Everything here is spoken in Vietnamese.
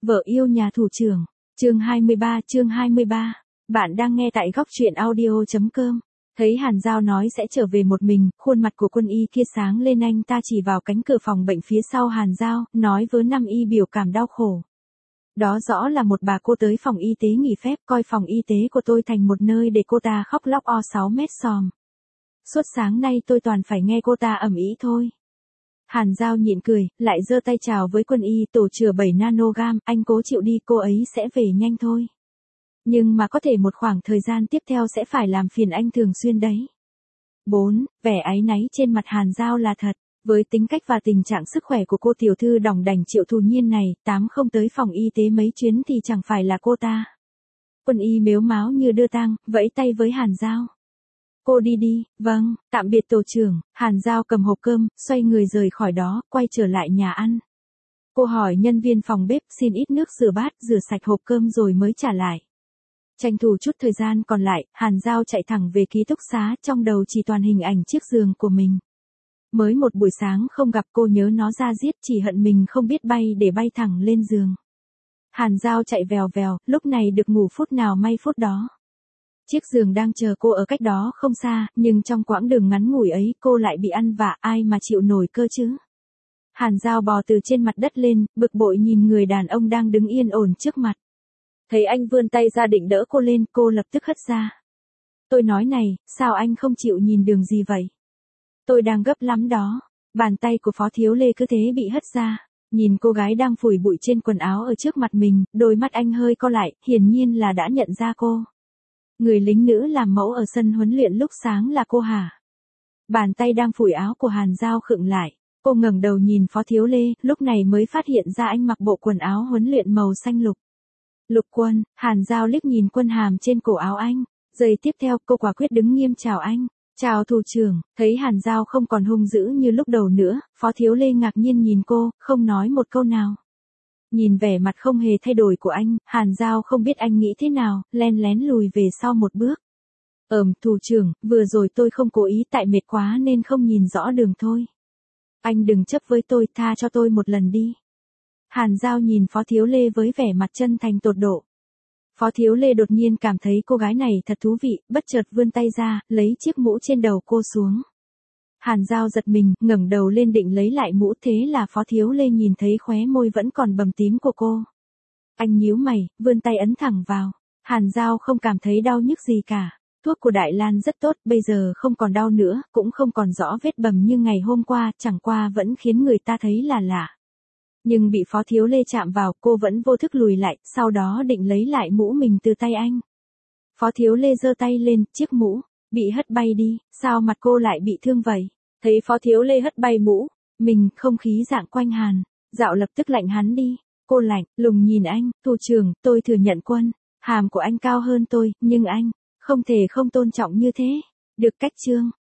Vợ yêu nhà thủ trưởng. Chương 23. Bạn đang nghe tại góc truyện audio.com. Thấy Hàn Giao nói sẽ trở về một mình, khuôn mặt của Quân Y kia sáng lên, anh ta chỉ vào cánh cửa phòng bệnh phía sau Hàn Giao, nói với Năm Y biểu cảm đau khổ. Đó rõ là một bà cô tới phòng y tế nghỉ phép, coi phòng y tế của tôi thành một nơi để cô ta khóc lóc o 6 mét xòm. Suốt sáng nay tôi toàn phải nghe cô ta ầm ĩ thôi. Hàn Giao nhịn cười, lại giơ tay chào với Quân Y, tổ chữa 7 nanogam, anh cố chịu đi, cô ấy sẽ về nhanh thôi. Nhưng mà có thể một khoảng thời gian tiếp theo sẽ phải làm phiền anh thường xuyên đấy. 4. Vẻ áy náy trên mặt Hàn Giao là thật. Với tính cách và tình trạng sức khỏe của cô tiểu thư đỏng đảnh Triệu Thù Nhiên này, không tới phòng y tế mấy chuyến thì chẳng phải là cô ta. Quân Y mếu máo như đưa tang, vẫy tay với Hàn Giao. Cô đi đi, vâng, tạm biệt tổ trưởng. Hàn Giao cầm hộp cơm, xoay người rời khỏi đó, quay trở lại nhà ăn. Cô hỏi nhân viên phòng bếp xin ít nước rửa bát, rửa sạch hộp cơm rồi mới trả lại. Tranh thủ chút thời gian còn lại, Hàn Giao chạy thẳng về ký túc xá, trong đầu chỉ toàn hình ảnh chiếc giường của mình. Mới một buổi sáng không gặp, cô nhớ nó ra giết, chỉ hận mình không biết bay để bay thẳng lên giường. Hàn Giao chạy vèo vèo, lúc này được ngủ phút nào may phút đó. Chiếc giường đang chờ cô ở cách đó không xa, nhưng trong quãng đường ngắn ngủi ấy cô lại bị ăn vạ, ai mà chịu nổi cơ chứ. Hàn Giao bò từ trên mặt đất lên, bực bội nhìn người đàn ông đang đứng yên ổn trước mặt. Thấy anh vươn tay ra định đỡ cô lên, cô lập tức hất ra. Tôi nói này, sao anh không chịu nhìn đường gì vậy? Tôi đang gấp lắm đó. Bàn tay của Phó Thiếu Lê cứ thế bị hất ra. Nhìn cô gái đang phủi bụi trên quần áo ở trước mặt mình, đôi mắt anh hơi co lại, hiển nhiên là đã nhận ra cô. Người lính nữ làm mẫu ở sân huấn luyện lúc sáng là cô hả? Bàn tay đang phủi áo của Hàn Giao khựng lại. Cô ngẩng đầu nhìn Phó Thiếu Lê, lúc này mới phát hiện ra anh mặc bộ quần áo huấn luyện màu xanh lục. Lục Quân. Hàn Giao liếc nhìn quân hàm trên cổ áo anh. Giây tiếp theo, cô quả quyết đứng nghiêm chào anh. Chào thủ trưởng. Thấy Hàn Giao không còn hung dữ như lúc đầu nữa, Phó Thiếu Lê ngạc nhiên nhìn cô, không nói một câu nào. Nhìn vẻ mặt không hề thay đổi của anh, Hàn Giao không biết anh nghĩ thế nào, len lén lùi về sau một bước. Thủ trưởng, vừa rồi tôi không cố ý, tại mệt quá nên không nhìn rõ đường thôi. Anh đừng chấp với tôi, tha cho tôi một lần đi. Hàn Giao nhìn Phó Thiếu Lê với vẻ mặt chân thành tột độ. Phó Thiếu Lê đột nhiên cảm thấy cô gái này thật thú vị, bất chợt vươn tay ra, lấy chiếc mũ trên đầu cô xuống. Hàn Giao giật mình, ngẩng đầu lên định lấy lại mũ, thế là Phó Thiếu Lê nhìn thấy khóe môi vẫn còn bầm tím của cô. Anh nhíu mày, vươn tay ấn thẳng vào. Hàn Giao không cảm thấy đau nhức gì cả. Thuốc của Đại Lan rất tốt, bây giờ không còn đau nữa, cũng không còn rõ vết bầm như ngày hôm qua, chẳng qua vẫn khiến người ta thấy là lạ. Nhưng bị Phó Thiếu Lê chạm vào, cô vẫn vô thức lùi lại, sau đó định lấy lại mũ mình từ tay anh. Phó Thiếu Lê giơ tay lên, chiếc mũ bị hất bay đi, sao mặt cô lại bị thương vậy? Thấy Phó Thiếu Lê hất bay mũ, mình, không khí dạng quanh Hàn Dạo lập tức lạnh hắn đi. Cô lạnh lùng nhìn anh, thủ trưởng, tôi thừa nhận quân hàm của anh cao hơn tôi, nhưng anh không thể không tôn trọng như thế. Được cách Trương.